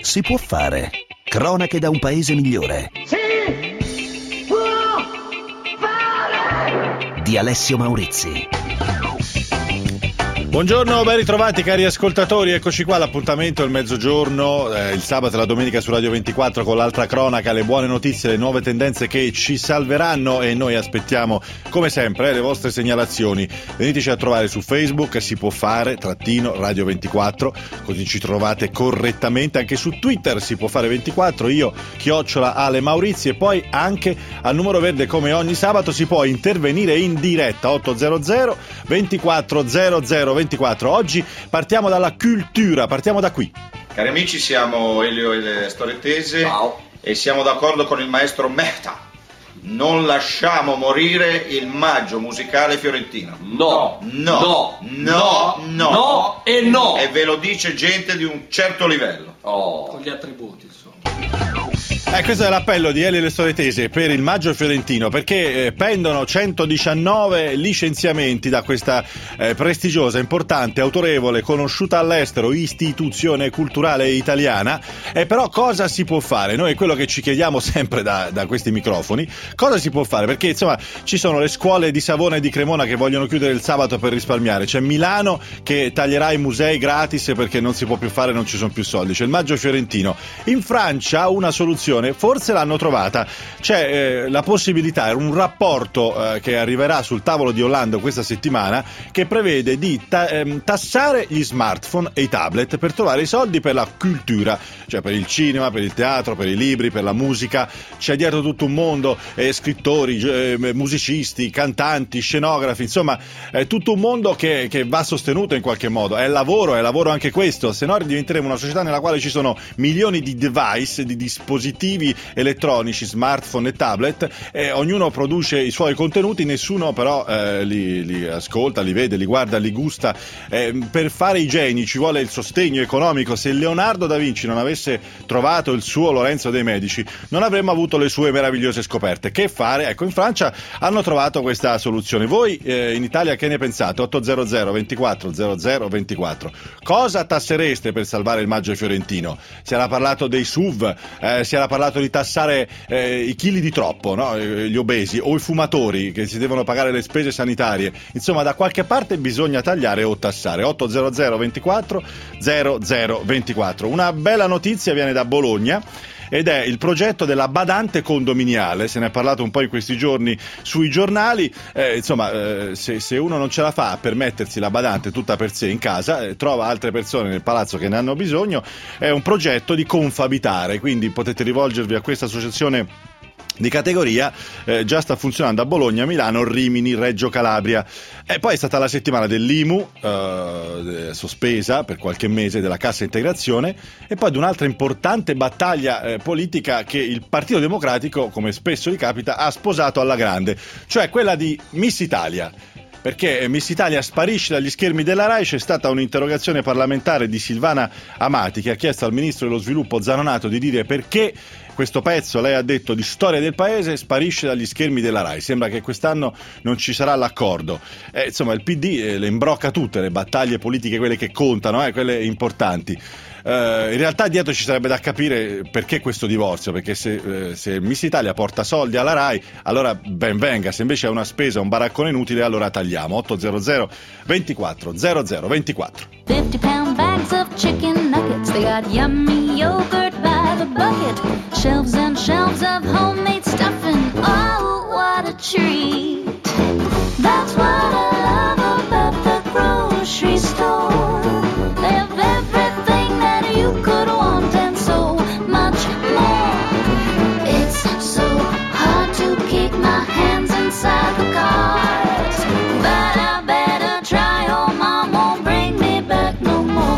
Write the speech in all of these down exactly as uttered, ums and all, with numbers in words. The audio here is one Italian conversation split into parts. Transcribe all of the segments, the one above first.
si può fare. Cronache da un paese migliore. Si può fare! Di Alessio Maurizi. Buongiorno, ben ritrovati cari ascoltatori, eccoci qua, l'appuntamento è il mezzogiorno, eh, il sabato e la domenica su Radio ventiquattro con l'altra cronaca, le buone notizie, le nuove tendenze che ci salveranno e noi aspettiamo come sempre eh, le vostre segnalazioni. Veniteci a trovare su Facebook, si può fare, trattino Radio ventiquattro, così ci trovate correttamente, anche su Twitter si può fare ventiquattro, io chiocciola Ale Maurizi e poi anche al numero verde come ogni sabato si può intervenire in diretta ottocento ventiquattro zero zero ventiquattro. Oggi partiamo dalla cultura, partiamo da qui. Cari amici, siamo Elio e le Storetese. Ciao. E siamo d'accordo con il maestro Mehta. Non lasciamo morire il maggio musicale fiorentino. No, no, no, no, no, no e no. E ve lo dice gente di un certo livello. Oh. Con gli attributi, insomma. Eh, questo è l'appello di Elio e le Storetese per il maggio fiorentino, perché eh, pendono centodiciannove licenziamenti da questa eh, prestigiosa, importante, autorevole, conosciuta all'estero istituzione culturale italiana. E però cosa si può fare? Noi è quello che ci chiediamo sempre da, da questi microfoni. Cosa si può fare? Perché insomma ci sono le scuole di Savona e di Cremona che vogliono chiudere il sabato per risparmiare, c'è Milano che taglierà i musei gratis perché non si può più fare, non ci sono più soldi, c'è il maggio fiorentino. In Francia una soluzione forse l'hanno trovata, c'è eh, la possibilità, un rapporto eh, che arriverà sul tavolo di Hollande questa settimana che prevede di ta- ehm, tassare gli smartphone e i tablet per trovare i soldi per la cultura, cioè per il cinema, per il teatro, per i libri, per la musica. C'è dietro tutto un mondo, eh, scrittori, eh, musicisti, cantanti, scenografi, insomma è tutto un mondo che, che va sostenuto in qualche modo. È lavoro, è lavoro anche questo, se no diventeremo una società nella quale ci sono milioni di device, di dispositivi elettronici, smartphone e tablet, e ognuno produce i suoi contenuti, nessuno però eh, li, li ascolta, li vede, li guarda, li gusta. Eh, per fare i geni ci vuole il sostegno economico. Se Leonardo da Vinci non avesse trovato il suo Lorenzo dei Medici, non avremmo avuto le sue meravigliose scoperte. Che fare? Ecco, in Francia hanno trovato questa soluzione. Voi eh, in Italia che ne pensate? ottocento ventiquattro zero zero ventiquattro. Cosa tassereste per salvare il maggio fiorentino? Si era parlato dei S U V, eh, si era parlato di tassare eh, i chili di troppo, no? Gli obesi o i fumatori che si devono pagare le spese sanitarie. Insomma, da qualche parte bisogna tagliare o tassare. ottocento ventiquattro zero zero ventiquattro. Una bella notizia viene da Bologna ed è il progetto della badante condominiale. Se ne è parlato un po' in questi giorni sui giornali. Eh, insomma, eh, se, se uno non ce la fa a permettersi la badante tutta per sé in casa, eh, trova altre persone nel palazzo che ne hanno bisogno. È un progetto di Confabitare, quindi potete rivolgervi a questa associazione di categoria, eh, già sta funzionando a Bologna, Milano, Rimini, Reggio Calabria. E poi è stata la settimana dell'I M U eh, sospesa per qualche mese, della cassa integrazione, e poi di un'altra importante battaglia eh, politica che il Partito Democratico, come spesso gli capita, ha sposato alla grande, cioè quella di Miss Italia. Perché Miss Italia sparisce dagli schermi della Rai. C'è stata un'interrogazione parlamentare di Silvana Amati che ha chiesto al ministro dello sviluppo Zanonato di dire perché questo pezzo, lei ha detto, di storia del paese sparisce dagli schermi della Rai. Sembra che quest'anno non ci sarà l'accordo. Eh, insomma, il P D eh, le imbrocca tutte le battaglie politiche, quelle che contano, eh, quelle importanti. Uh, in realtà dietro ci sarebbe da capire perché questo divorzio, perché se, eh, se Miss Italia porta soldi alla Rai, allora ben venga, se invece è una spesa, un baraccone inutile, allora tagliamo. ottocento ventiquattro zero zero ventiquattro. fifty pound bags of chicken nuggets, they got yummy yogurt by the bucket, shelves and shelves of homemade stuffing, oh what a treat. That's what I love about the grocery store. They have everything that you could want and so much more. It's so hard to keep my hands inside the cart, but I better try or mom won't bring me back no more.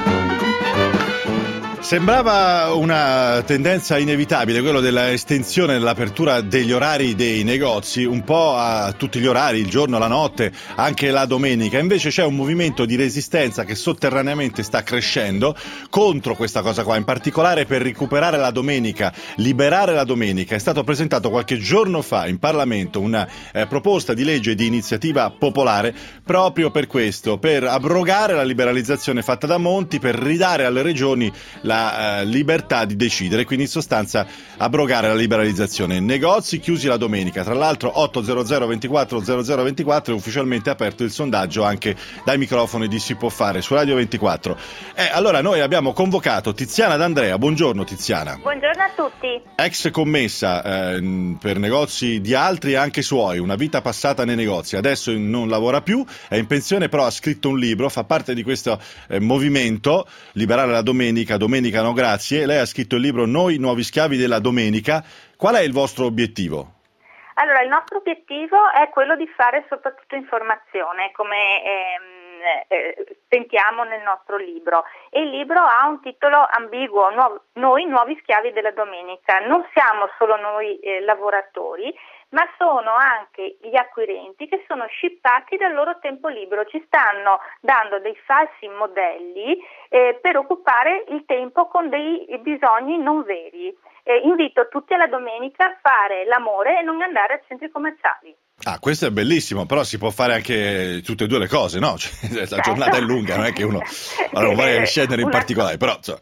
Sembrava una tendenza inevitabile quello della estensione dell'apertura degli orari dei negozi un po' a tutti gli orari, il giorno, la notte, anche la domenica. Invece c'è un movimento di resistenza che sotterraneamente sta crescendo contro questa cosa qua, in particolare per recuperare la domenica, liberare la domenica. È stato presentato qualche giorno fa in Parlamento una eh, proposta di legge di iniziativa popolare proprio per questo, per abrogare la liberalizzazione fatta da Monti, per ridare alle regioni la la eh, libertà di decidere, quindi in sostanza abrogare la liberalizzazione. Negozi chiusi la domenica, tra l'altro otto zero zero ventiquattro zero zero ventiquattro è ufficialmente aperto il sondaggio anche dai microfoni di Si Può Fare su Radio ventiquattro. Eh, allora noi abbiamo convocato Tiziana D'Andrea. Buongiorno Tiziana. Buongiorno a tutti. Ex commessa eh, per negozi di altri e anche suoi, una vita passata nei negozi, adesso non lavora più, è in pensione, però ha scritto un libro, fa parte di questo eh, movimento Liberare la Domenica, Domenica no grazie. Lei ha scritto il libro Noi nuovi schiavi della domenica. Qual è il vostro obiettivo? Allora, il nostro obiettivo è quello di fare soprattutto informazione, come ehm, eh, sentiamo nel nostro libro. E il libro ha un titolo ambiguo, nuovo, Noi nuovi schiavi della domenica. Non siamo solo noi eh, lavoratori, ma sono anche gli acquirenti che sono scippati dal loro tempo libero, ci stanno dando dei falsi modelli eh, per occupare il tempo con dei bisogni non veri. Eh, invito tutti alla domenica a fare l'amore e non andare a centri commerciali. Ah, questo è bellissimo, però si può fare anche tutte e due le cose, no? Cioè, la certo. giornata è lunga, non è che uno allora, non vuole scendere in Una... particolare, però insomma.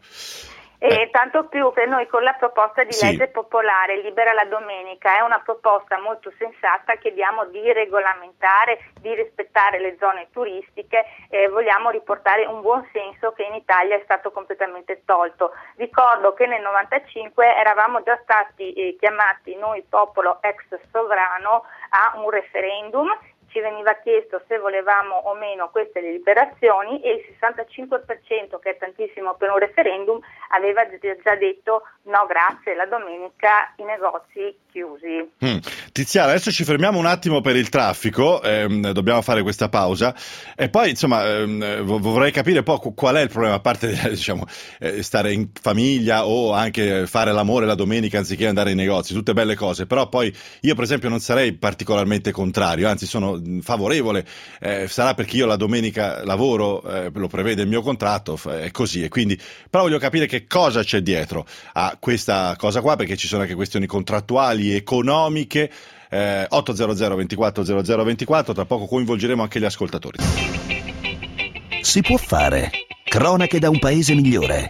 E tanto più che noi con la proposta di Sì. legge popolare Libera la Domenica è una proposta molto sensata, chiediamo di regolamentare, di rispettare le zone turistiche, eh, vogliamo riportare un buon senso che in Italia è stato completamente tolto. Ricordo che nel novantacinque eravamo già stati eh, chiamati noi popolo ex sovrano a un referendum. Ci veniva chiesto se volevamo o meno queste liberazioni e il sessantacinque per cento, che è tantissimo per un referendum, aveva già detto no grazie, la domenica i negozi chiusi. Mm. Tiziana, adesso ci fermiamo un attimo per il traffico, ehm, dobbiamo fare questa pausa e poi insomma ehm, vorrei capire poi qual è il problema, a parte diciamo eh, stare in famiglia o anche fare l'amore la domenica anziché andare ai negozi, tutte belle cose, però poi io per esempio non sarei particolarmente contrario, anzi sono favorevole, eh, sarà perché io la domenica lavoro, eh, lo prevede il mio contratto, è così, e quindi però voglio capire che cosa c'è dietro a questa cosa qua, perché ci sono anche questioni contrattuali, economiche. eh, otto zero zero ventiquattro zero zero ventiquattro, tra poco coinvolgeremo anche gli ascoltatori. Si può fare. Cronache da un paese migliore.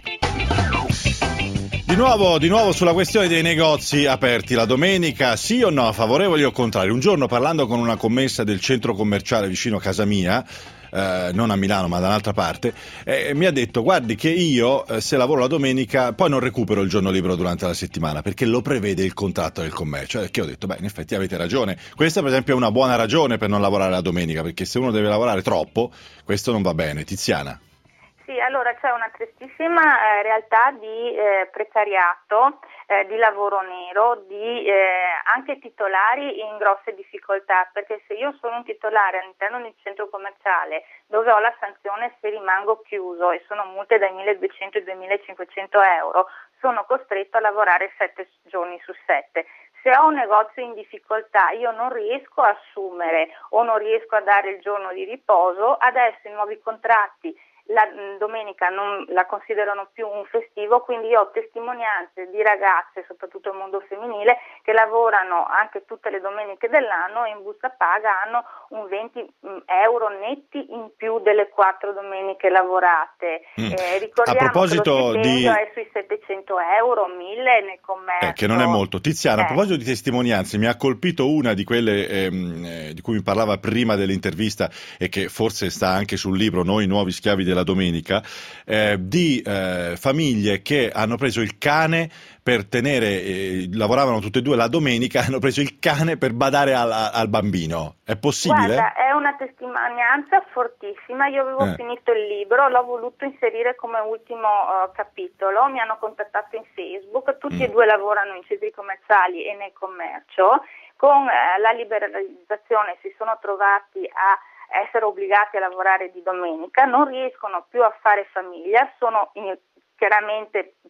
Di nuovo, di nuovo sulla questione dei negozi aperti la domenica, sì o no, favorevoli o contrari? Un giorno parlando con una commessa del centro commerciale vicino a casa mia, eh, non a Milano ma da un'altra parte, eh, mi ha detto guardi che io eh, se lavoro la domenica poi non recupero il giorno libero durante la settimana perché lo prevede il contratto del commercio. E che ho detto beh, in effetti avete ragione, questa per esempio è una buona ragione per non lavorare la domenica, perché se uno deve lavorare troppo questo non va bene. Tiziana. Sì, allora c'è una tristissima eh, realtà di eh, precariato, eh, di lavoro nero, di eh, anche titolari in grosse difficoltà, perché se io sono un titolare all'interno di un centro commerciale dove ho la sanzione se rimango chiuso e sono multe dai milleduecento ai duemilacinquecento euro, sono costretto a lavorare sette giorni su sette. Se ho un negozio in difficoltà io non riesco a assumere o non riesco a dare il giorno di riposo, adesso i nuovi contratti la domenica non la considerano più un festivo, quindi io ho testimonianze di ragazze, soprattutto il mondo femminile, che lavorano anche tutte le domeniche dell'anno e in busta paga hanno un venti euro netti in più delle quattro domeniche lavorate. Mm. Eh, ricordiamo a proposito che lo stipendio di... è sui settecento euro, mille nel commercio. Eh, che non è molto. Tiziana, eh. a proposito di testimonianze, mi ha colpito una di quelle ehm, eh, di cui mi parlava prima dell'intervista e che forse sta anche sul libro Noi nuovi schiavi della domenica, eh, di eh, famiglie che hanno preso il cane per tenere, eh, lavoravano tutte e due la domenica, hanno preso il cane per badare al, al bambino. È possibile? Guarda, è una testimonianza fortissima. Io avevo eh. finito il libro, l'ho voluto inserire come ultimo uh, capitolo, mi hanno contattato in Facebook, tutti mm. e due lavorano in centri commerciali e nel commercio. Con eh, la liberalizzazione si sono trovati a essere obbligati a lavorare di domenica, non riescono più a fare famiglia, sono in, chiaramente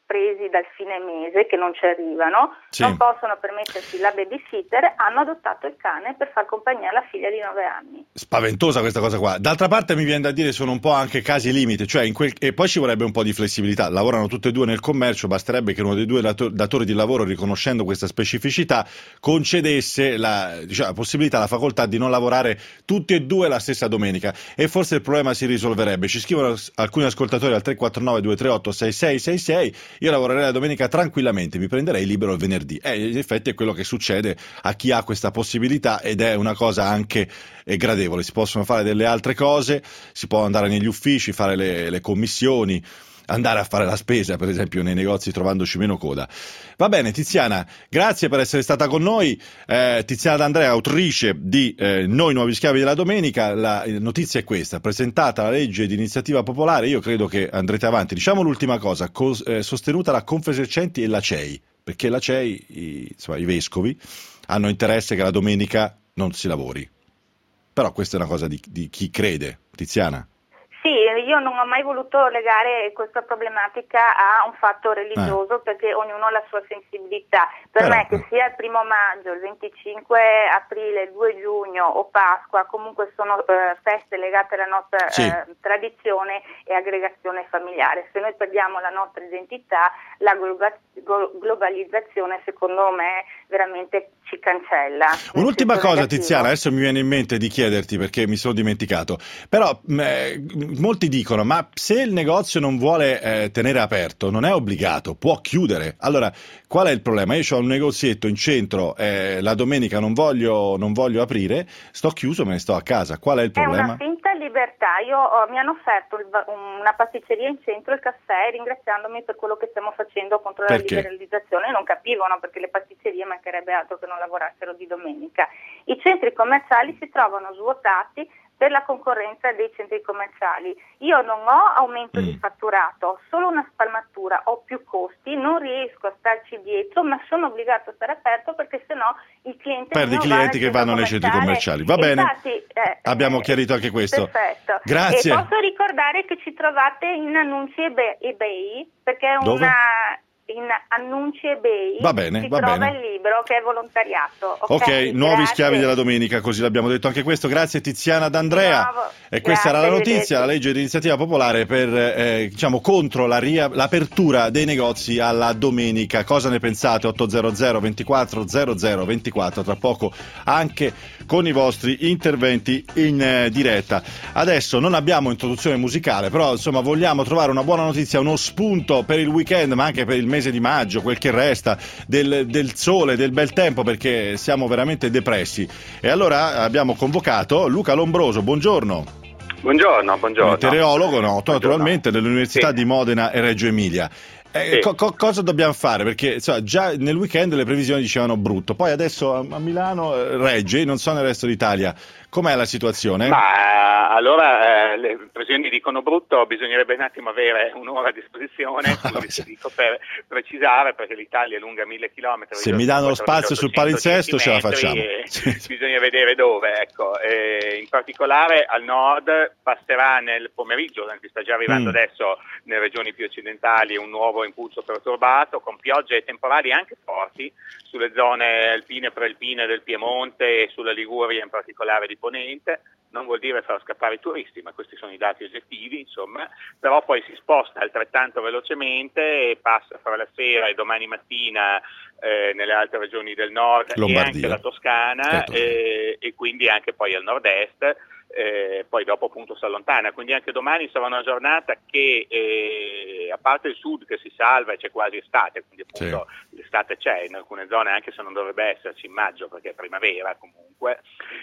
presi dal fine mese che non ci arrivano, sì. non possono permettersi la babysitter, hanno adottato il cane per far compagnia alla figlia di nove anni. Spaventosa questa cosa qua. D'altra parte mi viene da dire sono un po' anche casi limite, cioè in quel... e poi ci vorrebbe un po' di flessibilità. Lavorano tutte e due nel commercio, basterebbe che uno dei due dato- datori di lavoro, riconoscendo questa specificità, concedesse la, diciamo, la possibilità, la facoltà di non lavorare tutti e due la stessa domenica, e forse il problema si risolverebbe. Ci scrivono alcuni ascoltatori al tre quattro nove due tre otto sei sei sei sei: io lavorerei la domenica tranquillamente, mi prenderei libero il venerdì. E in effetti è quello che succede a chi ha questa possibilità, ed è una cosa anche eh, gradevole. Si possono fare delle altre cose, si può andare negli uffici, fare le, le commissioni, andare a fare la spesa, per esempio, nei negozi, trovandoci meno coda. Va bene, Tiziana, grazie per essere stata con noi. eh, Tiziana D'Andrea, autrice di eh, Noi nuovi schiavi della domenica. La notizia è questa: presentata la legge di iniziativa popolare, io credo che andrete avanti. Diciamo l'ultima cosa, cos- eh, sostenuta la Confesercenti e la C E I, perché la C E I, i, insomma, i vescovi hanno interesse che la domenica non si lavori. Però questa è una cosa di, di chi crede. Tiziana? Sì, io non ho mai voluto legare questa problematica a un fatto religioso, eh. perché ognuno ha la sua sensibilità. Per Però, me che sia il primo maggio, il venticinque aprile, il due giugno o Pasqua, comunque sono eh, feste legate alla nostra sì. eh, tradizione e aggregazione familiare. Se noi perdiamo la nostra identità, la globa- globalizzazione secondo me veramente ci cancella. Un'ultima cosa, negativo. Tiziana, adesso mi viene in mente di chiederti, perché mi sono dimenticato, però eh, molti dicono: ma se il negozio non vuole eh, tenere aperto, non è obbligato, può chiudere. Allora, qual è il problema? Io ho un negozietto in centro, eh, la domenica non voglio, non voglio aprire, sto chiuso, me ne sto a casa. Qual è il problema? È una finta libertà. Io oh, mi hanno offerto il, una pasticceria in centro, il caffè, ringraziandomi per quello che stiamo facendo contro Perché? la liberalizzazione. Non capivano, perché le pasticcerie mancherebbe altro che non lavorassero di domenica. I centri commerciali si trovano svuotati per la concorrenza dei centri commerciali. Io non ho aumento mm. di fatturato, ho solo una spalmatura, ho più costi, non riesco a starci dietro, ma sono obbligato a stare aperto, perché sennò il cliente perdi i clienti che vanno nei centri commerciali. Va bene, infatti, eh, abbiamo eh, chiarito anche questo. Perfetto. Grazie. E posso ricordare che ci trovate in Annunci eBay, eBay perché è Dove? una... in Annunci eBay va bene, si va trova bene. il libro che è volontariato. Ok, Ok, nuovi grazie. schiavi della domenica, così l'abbiamo detto anche questo. Grazie Tiziana D'Andrea. Nuovo. E questa Grazie, era la notizia, arrivederci. la legge di iniziativa popolare per eh, diciamo contro la ria- l'apertura dei negozi alla domenica. Cosa ne pensate? ottocento ventiquattro zero zero ventiquattro, tra poco anche con i vostri interventi in eh, diretta. Adesso non abbiamo introduzione musicale, però insomma vogliamo trovare una buona notizia, uno spunto per il weekend, ma anche per il mese di maggio, quel che resta, del, del sole, del bel tempo, perché siamo veramente depressi. E allora abbiamo convocato Luca Lombroso. Buongiorno. Buongiorno, buongiorno. Meteorologo noto Buongiorno. naturalmente dell'Università Sì. di Modena e Reggio Emilia. Eh, Sì. co- co- cosa dobbiamo fare? Perché insomma, già nel weekend le previsioni dicevano brutto, poi adesso a, a Milano eh, regge, non so nel resto d'Italia. Com'è la situazione? Ma allora eh, le previsioni dicono brutto, bisognerebbe un attimo avere un'ora a disposizione, scusi, dico per precisare, perché l'Italia è lunga mille chilometri. Se mi danno lo spazio sul palinsesto ce la facciamo. Bisogna vedere dove, ecco. E in particolare al nord passerà nel pomeriggio, anche sta già arrivando Mm. adesso nelle regioni più occidentali, un nuovo impulso perturbato con piogge temporali anche forti sulle zone alpine e prealpine del Piemonte e sulla Liguria, in particolare di Ponente. Non vuol dire far scappare i turisti, ma questi sono i dati oggettivi, insomma, però poi si sposta altrettanto velocemente e passa fra la sera e domani mattina eh, nelle altre regioni del nord Lombardia. e anche la Toscana, Certo. eh, e quindi anche poi al nord-est. Eh, poi dopo appunto si allontana, quindi anche domani sarà una giornata che eh, a parte il sud che si salva e c'è quasi estate, quindi appunto sì. l'estate c'è in alcune zone, anche se non dovrebbe esserci in maggio perché è primavera comunque.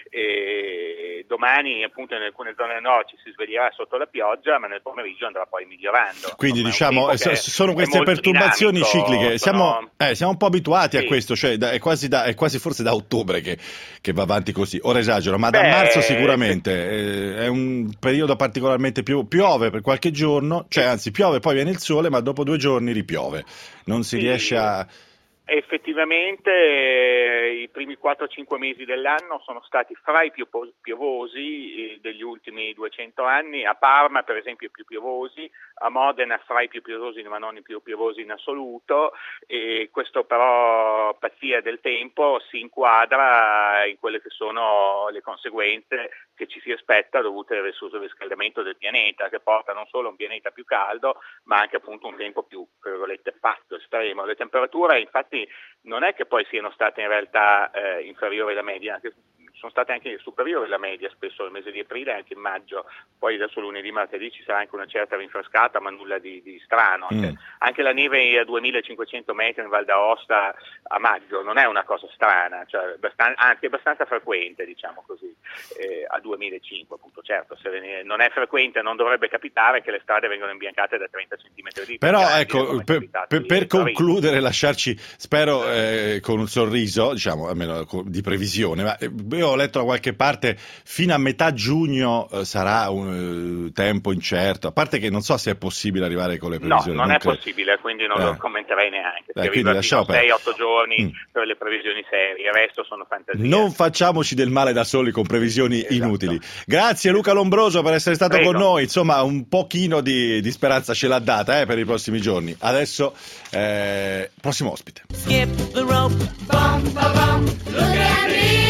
E domani appunto in alcune zone del nord ci si sveglierà sotto la pioggia, ma nel pomeriggio andrà poi migliorando. Quindi Insomma, diciamo eh, sono queste perturbazioni cicliche, siamo, sono... eh, siamo un po' abituati sì. a questo, cioè da, è, quasi da, è quasi forse da ottobre che, che va avanti così, ora esagero, ma da Beh, marzo sicuramente eh, è un periodo particolarmente più, piove per qualche giorno, cioè anzi piove poi viene il sole, ma dopo due giorni ripiove, non si sì. riesce a... Effettivamente eh, i primi quattro cinque mesi dell'anno sono stati fra i più po- piovosi eh, degli ultimi duecento anni. A Parma per esempio i più piovosi, a Modena fra i più piovosi ma non i più piovosi in assoluto, e questo però, pazzia del tempo, si inquadra in quelle che sono le conseguenze che ci si aspetta dovute al riscaldamento del pianeta, che porta non solo a un pianeta più caldo ma anche appunto un tempo più, tra virgolette, fatto, estremo. Le temperature infatti non è che poi siano state in realtà eh, inferiori alla media, anche, sono state anche superiori alla media spesso nel mese di aprile e anche in maggio. Poi adesso lunedì, martedì ci sarà anche una certa rinfrescata, ma nulla di, di strano. Anche, mm. anche la neve a duemilacinquecento metri in Val d'Aosta a maggio non è una cosa strana, cioè bastan- anzi è abbastanza frequente, diciamo così, eh, a duemilacinque appunto. Certo, se non è frequente, non dovrebbe capitare che le strade vengano imbiancate da trenta centimetri di però grandi, ecco, per, per, per concludere, lasciarci, spero eh, con un sorriso, diciamo almeno di previsione, ma io ho letto da qualche parte fino a metà giugno eh, sarà un uh, tempo incerto, a parte che non so se è possibile arrivare con le previsioni. No, non, non è cre- possibile, quindi non eh. lo commenterei neanche. Eh, quindi lasciamo sei otto giorni mm. per le previsioni serie, il resto sono fantasie. Non facciamoci del male da soli con previsioni esatto. inutili. Grazie Luca Lombroso per essere stato Prego. con noi, insomma un pochino di, di speranza ce l'ha data eh, per i prossimi giorni. Adesso eh, prossimo ospite. Skip the rope, bum, ba, bum, look at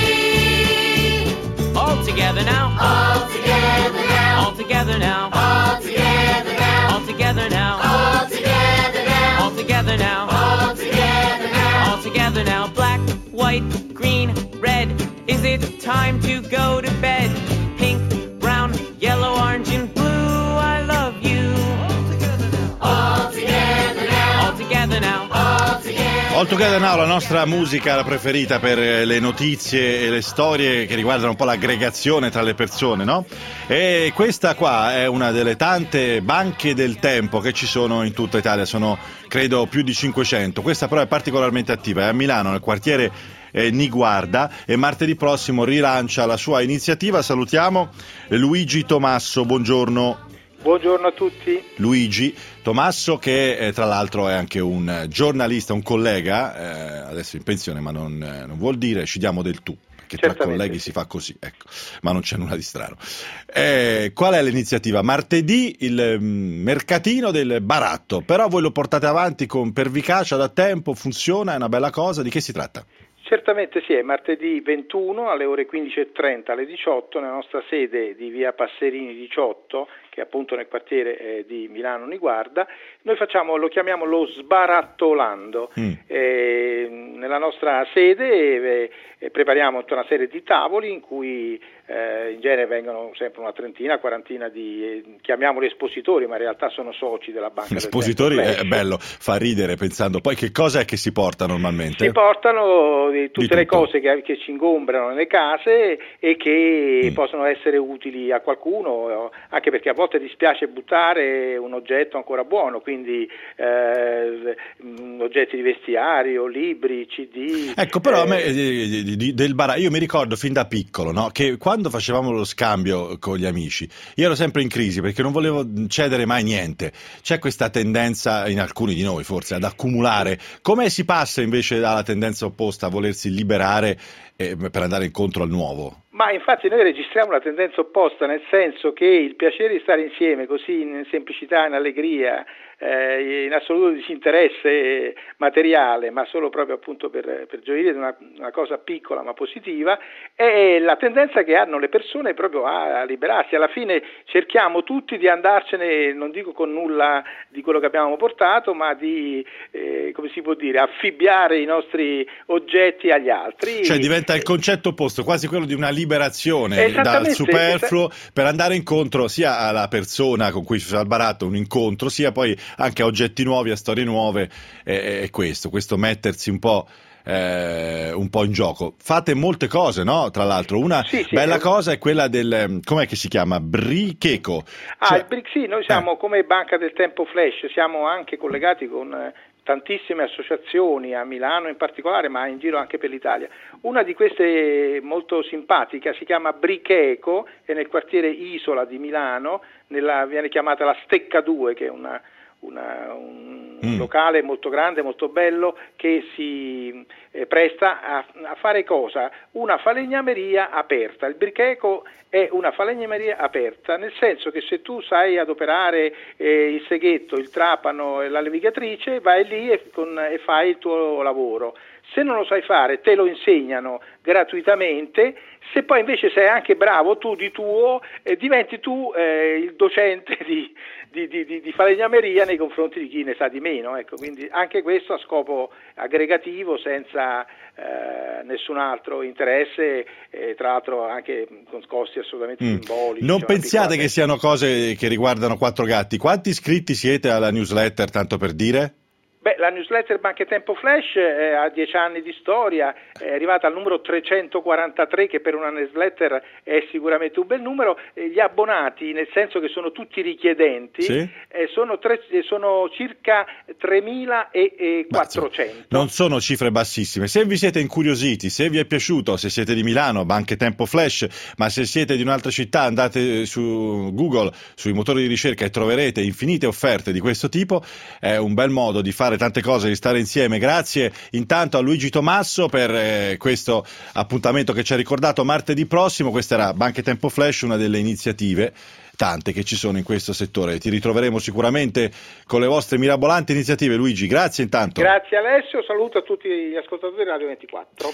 me. All together now, all together now, all together now, all together now, all together now, all together now, all together now, all together now, all together now. Black, white, green, red. Is it time to go to bed? Pink, brown, yellow, orange, and blue. I love you. All together now, all together now, all together now. All Together Now, la nostra musica preferita per le notizie e le storie che riguardano un po' l'aggregazione tra le persone, no? E questa qua è una delle tante banche del tempo che ci sono in tutta Italia, sono credo più di cinquecento. Questa però è particolarmente attiva, è a Milano, nel quartiere eh, Niguarda, e martedì prossimo rilancia la sua iniziativa. Salutiamo Luigi Tomasso, buongiorno. Buongiorno a tutti. Luigi Tomasso, che eh, tra l'altro è anche un giornalista, un collega, eh, adesso in pensione, ma non, eh, non vuol dire, ci diamo del tu, perché tra colleghi si fa così, ecco, ma non c'è nulla di strano. Eh, qual è l'iniziativa? Martedì il mm, mercatino del baratto, però voi lo portate avanti con pervicacia da tempo, funziona, è una bella cosa, di che si tratta? Certamente sì, è martedì ventuno alle ore quindici e trenta alle diciotto nella nostra sede di via Passerini diciotto, che è appunto nel quartiere eh, di Milano Niguarda. Noi facciamo, lo chiamiamo lo sbarattolando. Mm. Eh, nella nostra sede eh, prepariamo tutta una serie di tavoli in cui eh, in genere vengono sempre una trentina, quarantina di, eh, chiamiamoli espositori, ma in realtà sono soci della banca. Espositori del tempo. È bello, fa ridere pensando, poi che cosa è che si porta normalmente? Si portano di, tutte di le cose che, che ci ingombrano nelle case e che mm. possono essere utili a qualcuno, anche perché a volte dispiace buttare un oggetto ancora buono, quindi eh, oggetti di vestiario, libri, C D. Ecco, però eh, a me di, di, di, del baratto, io mi ricordo fin da piccolo, no, che quando facevamo lo scambio con gli amici, io ero sempre in crisi perché non volevo cedere mai niente. C'è questa tendenza in alcuni di noi forse ad accumulare. Come si passa invece dalla tendenza opposta a volersi liberare eh, per andare incontro al nuovo? Ma infatti noi registriamo la tendenza opposta, nel senso che il piacere di stare insieme così in semplicità, in allegria, eh, in assoluto disinteresse materiale, ma solo proprio appunto per, per gioire di una, una cosa piccola ma positiva, è la tendenza che hanno le persone proprio a, a liberarsi. Alla fine cerchiamo tutti di andarcene, non dico con nulla di quello che abbiamo portato, ma di, eh, come si può dire, affibbiare i nostri oggetti agli altri. Cioè diventa il concetto opposto, quasi quello di una liberazione dal superfluo per andare incontro sia alla persona con cui si fa il baratto, un incontro, sia poi anche a oggetti nuovi, a storie nuove, e, e questo, questo mettersi un po' Eh, un po' in gioco. Fate molte cose, no? Tra l'altro, una sì, sì, bella sì. cosa è quella del, com'è che si chiama? Bricheco. Ah, cioè, il Bric, sì, noi siamo eh. come Banca del Tempo Flash, siamo anche collegati con eh, tantissime associazioni a Milano in particolare, ma in giro anche per l'Italia. Una di queste molto simpatica si chiama Bricheco, è nel quartiere Isola di Milano, nella, viene chiamata la Stecca due, che è una Una, un, un mm. locale molto grande, molto bello, che si eh, presta a, a fare cosa? Una falegnameria aperta. Il Bricheco è una falegnameria aperta, nel senso che se tu sai adoperare eh, il seghetto, il trapano e la levigatrice, vai lì e, con, e fai il tuo lavoro. Se non lo sai fare, te lo insegnano gratuitamente. Se poi invece sei anche bravo tu di tuo, eh, diventi tu eh, il docente di, di, di, di falegnameria nei confronti di chi ne sa di meno. Ecco, quindi anche questo a scopo aggregativo, senza eh, nessun altro interesse, eh, tra l'altro anche con costi assolutamente mm. simbolici. Non pensiate che siano cose che riguardano Quattro Gatti. Quanti iscritti siete alla newsletter, tanto per dire? Beh, la newsletter Banca e Tempo Flash eh, ha dieci anni di storia, è arrivata al numero trecentoquarantatré, che per una newsletter è sicuramente un bel numero. E gli abbonati, nel senso che sono tutti richiedenti, sì? eh, sono, tre, sono circa tremilaquattrocento. Non sono cifre bassissime. Se vi siete incuriositi, se vi è piaciuto, se siete di Milano, Banca e Tempo Flash, ma se siete di un'altra città, andate su Google, sui motori di ricerca, e troverete infinite offerte di questo tipo. È un bel modo di fare tante cose, di stare insieme. Grazie intanto a Luigi Tomasso per eh, questo appuntamento che ci ha ricordato martedì prossimo. Questa era Banca e Tempo Flash, una delle iniziative tante che ci sono in questo settore. Ti ritroveremo sicuramente con le vostre mirabolanti iniziative, Luigi. Grazie intanto. Grazie Alessio, saluto a tutti gli ascoltatori di Radio ventiquattro.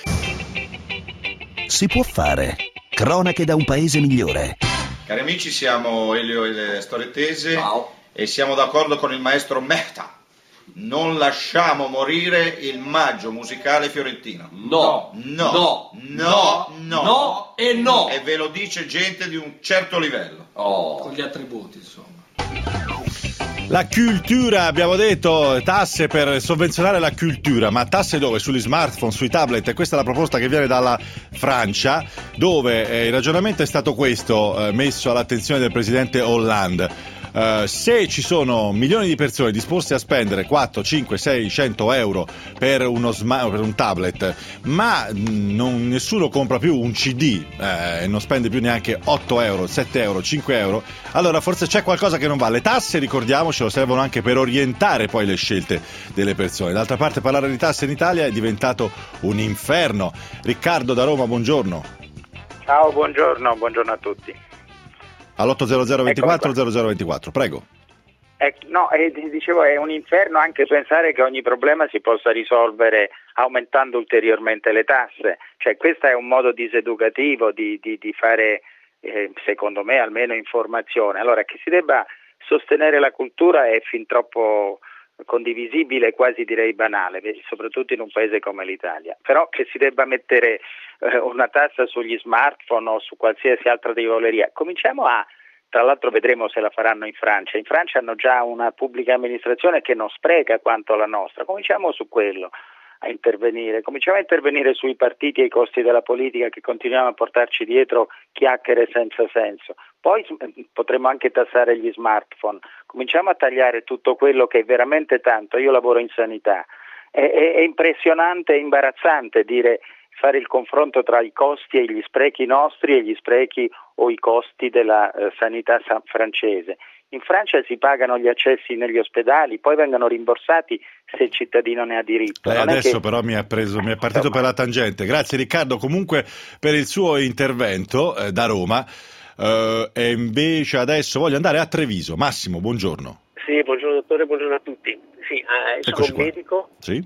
Si può fare. Cronache da un paese migliore. Cari amici, siamo Elio e le Storie Tese. Ciao. E siamo d'accordo con il maestro Mehta. Non lasciamo morire il maggio musicale fiorentino. No, no, no, no, no, no e no. E ve lo dice gente di un certo livello. Oh. Con gli attributi, insomma. La cultura, abbiamo detto, tasse per sovvenzionare la cultura, ma tasse dove? Sugli smartphone, sui tablet. E questa è la proposta che viene dalla Francia, dove eh, il ragionamento è stato questo, eh, messo all'attenzione del presidente Hollande. Uh, se ci sono milioni di persone disposte a spendere quattro, cinque, sei, cento euro per, uno sma- per un tablet, ma non, nessuno compra più un C D e eh, non spende più neanche otto euro, sette euro, cinque euro, allora forse c'è qualcosa che non va. Le tasse, ricordiamocelo, servono anche per orientare poi le scelte delle persone. D'altra parte, parlare di tasse in Italia è diventato un inferno. Riccardo da Roma, buongiorno. Ciao, buongiorno, buongiorno a tutti. All'otto zero zero ventiquattro zero zero ventiquattro, prego. Eh, no, eh, dicevo, è un inferno anche pensare che ogni problema si possa risolvere aumentando ulteriormente le tasse. Cioè, questo è un modo diseducativo di, di, di fare, eh, secondo me, almeno informazione. Allora, che si debba sostenere la cultura è fin troppo condivisibile, quasi direi banale, soprattutto in un paese come l'Italia. Però che si debba mettere eh, una tassa sugli smartphone o su qualsiasi altra diavoleria, cominciamo a, tra l'altro vedremo se la faranno in Francia, in Francia hanno già una pubblica amministrazione che non spreca quanto la nostra, cominciamo su quello a intervenire, cominciamo a intervenire sui partiti e i costi della politica che continuiamo a portarci dietro chiacchiere senza senso. Poi potremmo anche tassare gli smartphone, cominciamo a tagliare tutto quello che è veramente tanto. Io lavoro in sanità, è, è, è impressionante e imbarazzante dire fare il confronto tra i costi e gli sprechi nostri e gli sprechi o i costi della eh, sanità san- francese. In Francia si pagano gli accessi negli ospedali, poi vengono rimborsati se il cittadino ne ha diritto. Eh, non adesso è che... però mi è preso, mi è partito per la tangente. Grazie Riccardo comunque per il suo intervento eh, da Roma. Uh, e invece adesso voglio andare a Treviso. Massimo, buongiorno. Sì, buongiorno dottore, buongiorno a tutti. Sì, eh, sono un medico. Sì.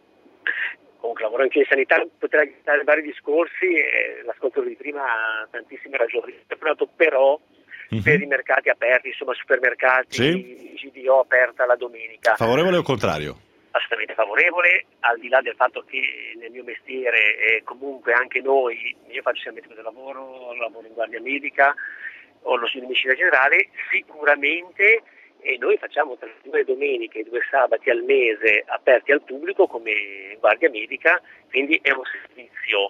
Comunque lavoro anche in sanità, potrei dare vari discorsi e l'ascoltatore di prima ha tantissime ragioni. Però mm-hmm. per i mercati aperti, insomma supermercati, sì. G D O aperta la domenica. Favorevole o contrario? Assolutamente favorevole, al di là del fatto che nel mio mestiere e comunque anche noi, io faccio sia medico del lavoro, lavoro in guardia medica o lo studio di medicina generale, sicuramente e noi facciamo tra due domeniche e due sabati al mese aperti al pubblico come guardia medica, quindi è un servizio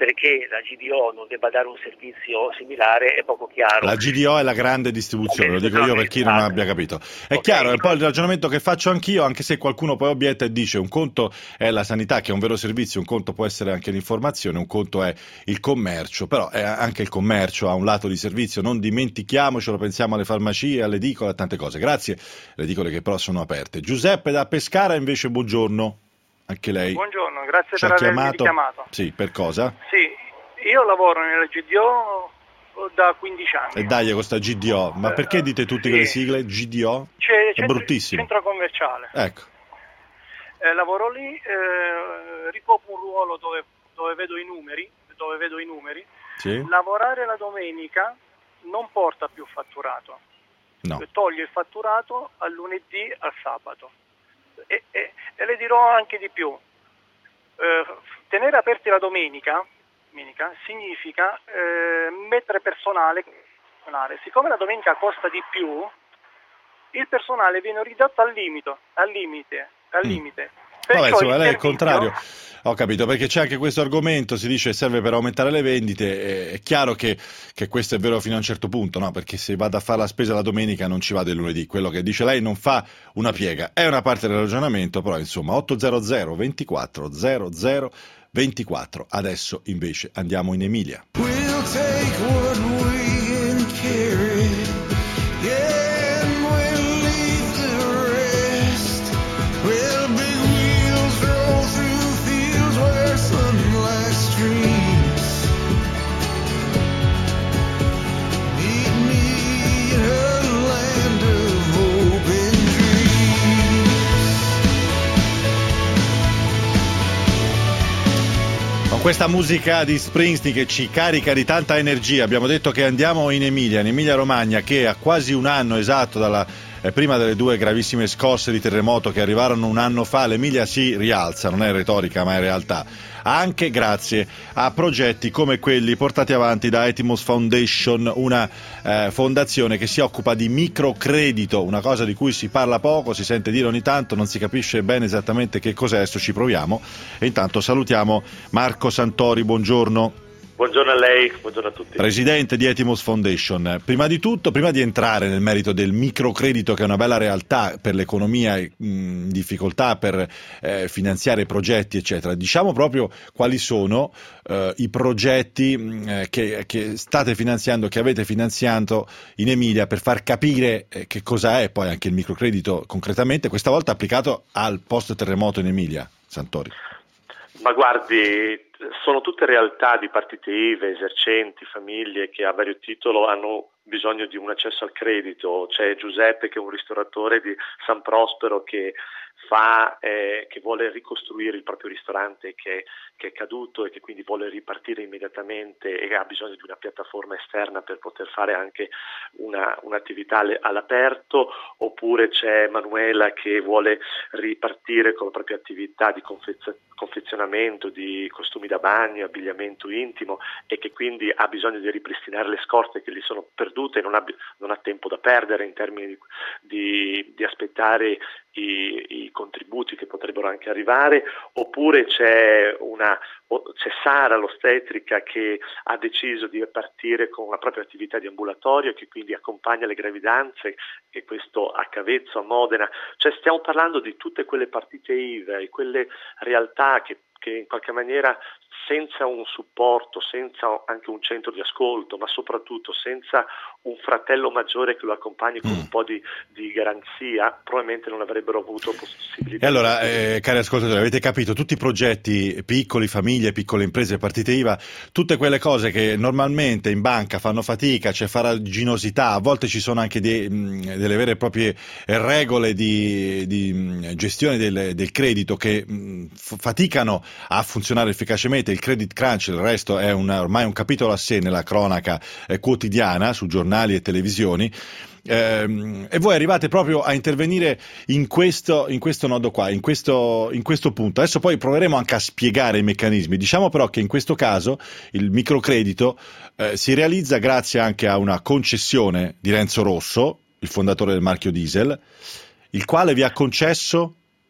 perché la G D O non debba dare un servizio similare è poco chiaro. La G D O è la grande distribuzione, lo dico io per chi non abbia capito. È okay, chiaro, è poi il ragionamento che faccio anch'io, anche se qualcuno poi obietta e dice un conto è la sanità, che è un vero servizio, un conto può essere anche l'informazione, un conto è il commercio, però è anche il commercio ha un lato di servizio, non dimentichiamocelo, pensiamo alle farmacie, alle edicole, a tante cose. Grazie, le edicole che però sono aperte. Giuseppe da Pescara invece, buongiorno. Anche lei. Buongiorno, grazie ci per avermi chiamato. richiamato. Sì, per cosa? Sì, io lavoro nella G D O da quindici anni. E dai, con sta G D O, ma perché dite tutte sì. quelle sigle G D O? C'è, è centro, bruttissimo. Centro commerciale. Ecco. Eh, lavoro lì, eh, ricopro un ruolo dove, dove vedo i numeri, dove vedo i numeri. Sì. Lavorare la domenica non porta più fatturato. No. Toglie il fatturato al lunedì, al sabato. E, e, e le dirò anche di più, eh, tenere aperti la domenica, domenica significa eh, mettere personale, siccome la domenica costa di più, il personale viene ridotto al limite, al limite, al limite. Mm. Vabbè, insomma, lei è il servizio... contrario. Ho capito, perché c'è anche questo argomento, si dice serve per aumentare le vendite, è chiaro che, che questo è vero fino a un certo punto, no? Perché se vado a fare la spesa la domenica non ci vado il lunedì, quello che dice lei non fa una piega, è una parte del ragionamento, però insomma ottocento ventiquattro zero zero ventiquattro, adesso invece andiamo in Emilia. We'll take what we can carry, yeah, and we'll leave the rest. We'll big wheels roll through fields where sunlight streams. Meet me in a land of hope and dreams. Con questa musica di Springsteen che ci carica di tanta energia, abbiamo detto che andiamo in Emilia, in Emilia Romagna, che a quasi un anno esatto dalla eh, prima delle due gravissime scosse di terremoto che arrivarono un anno fa, l'Emilia si rialza, non è retorica ma è realtà, anche grazie a progetti come quelli portati avanti da Etimos Foundation, una eh, fondazione che si occupa di microcredito, una cosa di cui si parla poco, si sente dire ogni tanto, non si capisce bene esattamente che cos'è, adesso ci proviamo. E intanto salutiamo Marco Santori, buongiorno. Buongiorno a lei, buongiorno a tutti. Presidente di Etimos Foundation. Prima di tutto, prima di entrare nel merito del microcredito, che è una bella realtà per l'economia in difficoltà, per eh, finanziare progetti, eccetera, diciamo proprio quali sono eh, i progetti eh, che, che state finanziando, che avete finanziato in Emilia, per far capire eh, che cosa è poi anche il microcredito concretamente, questa volta applicato al post-terremoto in Emilia, Santori. Ma guardi, sono tutte realtà di partite I V A, esercenti, famiglie che a vario titolo hanno bisogno di un accesso al credito. C'è Giuseppe che è un ristoratore di San Prospero che fa, eh, che vuole ricostruire il proprio ristorante che, che è caduto e che quindi vuole ripartire immediatamente e ha bisogno di una piattaforma esterna per poter fare anche una, un'attività all'aperto. Oppure c'è Manuela che vuole ripartire con la propria attività di confez- confezionamento di costumi da bagno, abbigliamento intimo, e che quindi ha bisogno di ripristinare le scorte che gli sono perdute e non ha, non ha tempo da perdere in termini di, di, di aspettare i, i contributi che potrebbero anche arrivare. Oppure c'è una c'è Sara, l'ostetrica, che ha deciso di partire con una propria attività di ambulatorio, che quindi accompagna le gravidanze, e questo a Cavezzo, a Modena. Cioè stiamo parlando di tutte quelle partite I V A e quelle realtà che, che in qualche maniera, senza un supporto, senza anche un centro di ascolto, ma soprattutto senza un fratello maggiore che lo accompagni con mm. un po' di, di garanzia, probabilmente non avrebbero avuto possibilità. E allora, eh, cari ascoltatori, avete capito, tutti i progetti, piccoli, famiglie, piccole imprese, partite I V A, tutte quelle cose che normalmente in banca fanno fatica, c'è farraginosità, a volte ci sono anche dei, mh, delle vere e proprie regole di, di gestione del, del credito che mh, faticano a funzionare efficacemente. Il credit crunch, il resto è un, ormai un capitolo a sé nella cronaca eh, quotidiana su giornali e televisioni, eh, e voi arrivate proprio a intervenire in questo, in questo nodo qua, in questo, in questo punto. Adesso poi proveremo anche a spiegare i meccanismi. Diciamo però che in questo caso il microcredito eh, si realizza grazie anche a una concessione di Renzo Rosso, il fondatore del marchio Diesel, il quale vi ha concesso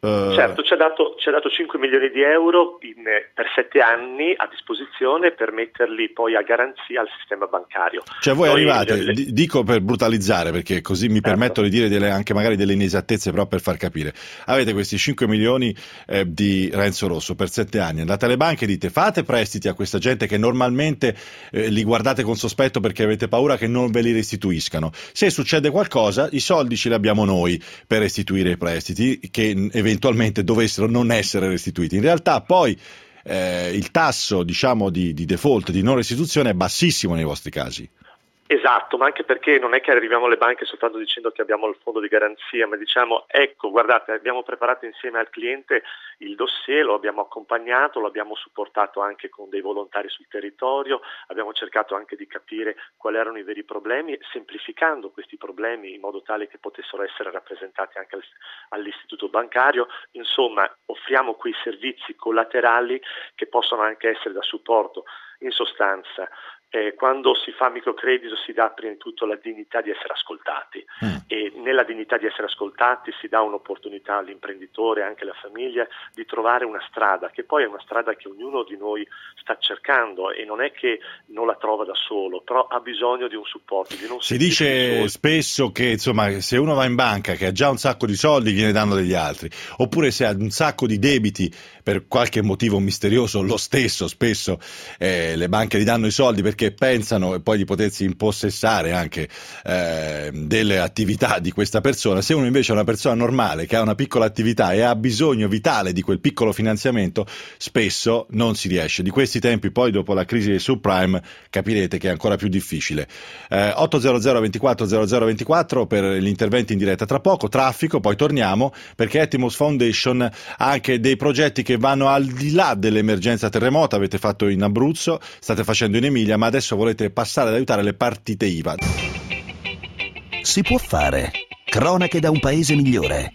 Uh... Certo, ci ha dato, ci ha dato cinque milioni di euro in, per sette anni a disposizione per metterli poi a garanzia al sistema bancario. Cioè voi Noi, arrivate, le... d- dico per brutalizzare, perché così mi certo. permetto di dire delle, anche magari delle inesattezze, però per far capire. Avete questi cinque milioni eh, di Renzo Rosso per sette anni, andate alle banche e dite fate prestiti a questa gente che normalmente eh, li guardate con sospetto perché avete paura che non ve li restituiscano. Se succede qualcosa, i soldi ce li abbiamo noi per restituire i prestiti che eventualmente eventualmente dovessero non essere restituiti. In realtà poi eh, il tasso, diciamo, di, di default, di non restituzione è bassissimo nei vostri casi. Esatto, ma anche perché non è che arriviamo alle banche soltanto dicendo che abbiamo il fondo di garanzia, ma diciamo ecco, guardate, abbiamo preparato insieme al cliente il dossier, lo abbiamo accompagnato, lo abbiamo supportato anche con dei volontari sul territorio, abbiamo cercato anche di capire quali erano i veri problemi, semplificando questi problemi in modo tale che potessero essere rappresentati anche all'istituto bancario. Insomma, offriamo quei servizi collaterali che possono anche essere da supporto. In sostanza, Eh, quando si fa microcredito si dà prima di tutto la dignità di essere ascoltati mm. e nella dignità di essere ascoltati si dà un'opportunità all'imprenditore e anche alla famiglia di trovare una strada che poi è una strada che ognuno di noi sta cercando e non è che non la trova da solo, però ha bisogno di un supporto. Di non si dice spesso che insomma se uno va in banca che ha già un sacco di soldi gliene danno degli altri, oppure se ha un sacco di debiti per qualche motivo misterioso lo stesso spesso eh, le banche gli danno i soldi perché che pensano e poi di potersi impossessare anche eh, delle attività di questa persona. Se uno invece è una persona normale che ha una piccola attività e ha bisogno vitale di quel piccolo finanziamento, spesso non si riesce. Di questi tempi poi dopo la crisi dei subprime capirete che è ancora più difficile. eh, otto zero zero ventiquattro zero zero ventiquattro per gli interventi in diretta tra poco, traffico, poi torniamo perché Ethimus Foundation ha anche dei progetti che vanno al di là dell'emergenza terremoto. Avete fatto in Abruzzo, state facendo in Emilia, ma adesso volete passare ad aiutare le partite I V A. Si può fare. Cronache da un paese migliore.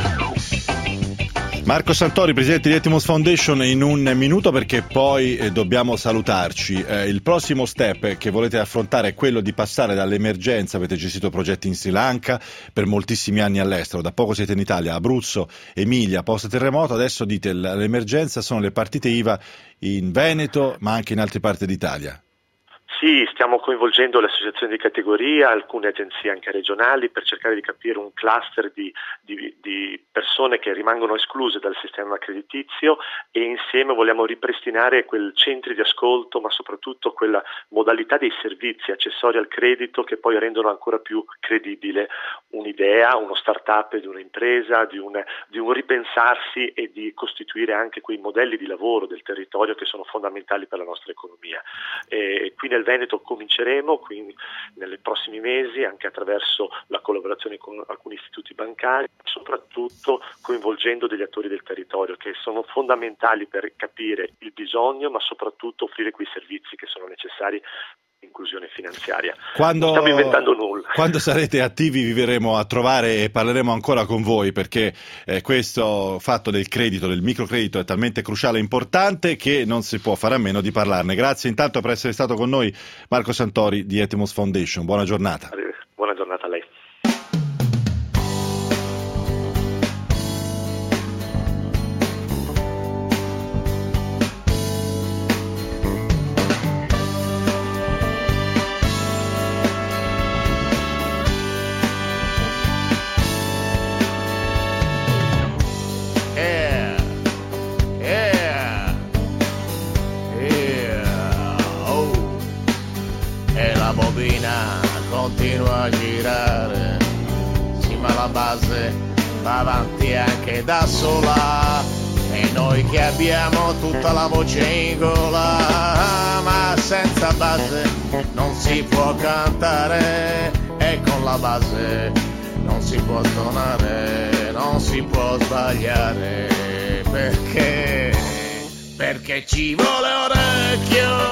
Marco Santori, presidente di Ethimus Foundation, in un minuto perché poi eh, dobbiamo salutarci. Eh, il prossimo step che volete affrontare è quello di passare dall'emergenza. Avete gestito progetti in Sri Lanka per moltissimi anni all'estero, da poco siete in Italia, Abruzzo, Emilia, post terremoto, adesso dite l'emergenza sono le partite I V A in Veneto ma anche in altre parti d'Italia. Sì, stiamo coinvolgendo le associazioni di categoria, alcune agenzie anche regionali per cercare di capire un cluster di, di, di persone che rimangono escluse dal sistema creditizio e insieme vogliamo ripristinare quel centri di ascolto ma soprattutto quella modalità dei servizi accessori al credito che poi rendono ancora più credibile un'idea, uno start-up di un'impresa, di un, di un ripensarsi e di costituire anche quei modelli di lavoro del territorio che sono fondamentali per la nostra economia. E qui nel Veneto cominceremo quindi nei prossimi mesi anche attraverso la collaborazione con alcuni istituti bancari, soprattutto coinvolgendo degli attori del territorio che sono fondamentali per capire il bisogno ma soprattutto offrire quei servizi che sono necessari. Inclusione finanziaria. Quando, non stiamo inventando nulla. Quando sarete attivi vi verremo a trovare e parleremo ancora con voi perché eh, questo fatto del credito, del microcredito è talmente cruciale e importante che non si può fare a meno di parlarne. Grazie intanto per essere stato con noi Marco Santori di Ethimus Foundation. Buona giornata. Buona giornata a lei. Continua a girare, sì ma la base va avanti anche da sola e noi che abbiamo tutta la voce in gola, ma senza base non si può cantare e con la base non si può suonare, non si può sbagliare perché, perché ci vuole orecchio.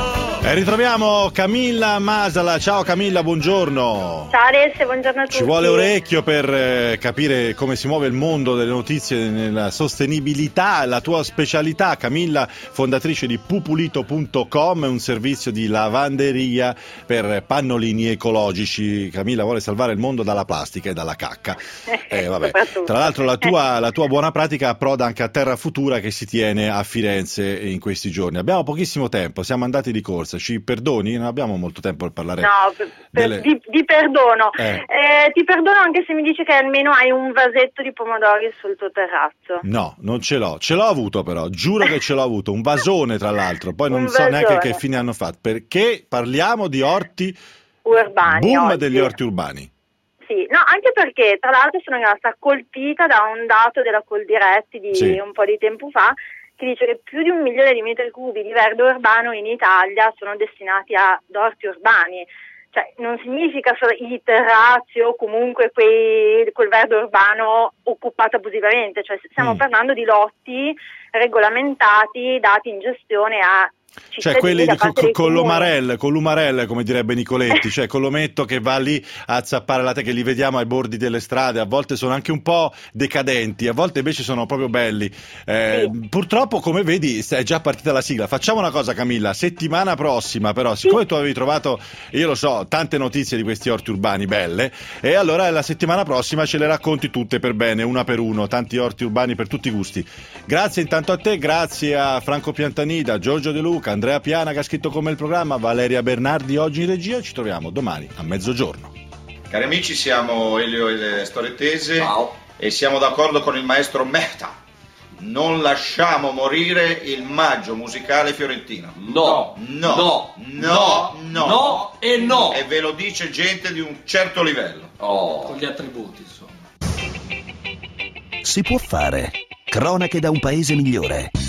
E ritroviamo Camilla Masala. Ciao Camilla, buongiorno. Ciao Alessio, buongiorno a tutti. Ci vuole orecchio per eh, capire come si muove il mondo delle notizie nella sostenibilità. La tua specialità, Camilla, fondatrice di pupulito punto com, un servizio di lavanderia per pannolini ecologici. Camilla vuole salvare il mondo dalla plastica e dalla cacca. Eh, vabbè. Tra l'altro la tua, la tua buona pratica approda anche a Terra Futura, che si tiene a Firenze in questi giorni. Abbiamo pochissimo tempo, siamo andati di corsa. Ci perdoni? Non abbiamo molto tempo per parlare. No, per, delle... di, di perdono. Eh. Eh, ti perdono anche se mi dici che almeno hai un vasetto di pomodori sul tuo terrazzo. No, non ce l'ho. Ce l'ho avuto però, giuro che ce l'ho avuto. Un vasone tra l'altro. Poi non Un so neanche vasone. che fine hanno fatto. Perché parliamo di orti Urbani. boom oggi. degli orti urbani. Sì, no, anche perché tra l'altro sono rimasta colpita da un dato della Coldiretti di Sì. un po' di tempo fa, che dice che più di un milione di metri cubi di verde urbano in Italia sono destinati ad orti urbani. Cioè, non significa solo i terrazzi o comunque quei, quel verde urbano occupato abusivamente, cioè stiamo Mm. parlando di lotti regolamentati, dati in gestione a Cioè cittadini quelli da di, co- parte co- dei con comuni. l'umarell, con l'umarell come direbbe Nicoletti, cioè con l'ometto che va lì a zappare la te, che li vediamo ai bordi delle strade, a volte sono anche un po' decadenti, a volte invece sono proprio belli. Eh, Purtroppo, come vedi, è già partita la sigla. Facciamo una cosa, Camilla, settimana prossima però, siccome tu avevi trovato, io lo so, tante notizie di questi orti urbani belle, e allora la settimana prossima ce le racconti tutte per bene, una per uno, tanti orti urbani per tutti i gusti. Grazie intanto a te, grazie a Franco Piantanida, Giorgio De Luca, Andrea Piana che ha scritto come il programma, Valeria Bernardi oggi in regia. Ci troviamo domani a mezzogiorno. Cari amici, siamo Elio e le Storetese e siamo d'accordo con il maestro Mehta. Non lasciamo morire il maggio musicale fiorentino. No, no, no, no, no, no e no. E ve lo dice gente di un certo livello. Con gli attributi, insomma. Si può fare. Cronache da un paese migliore.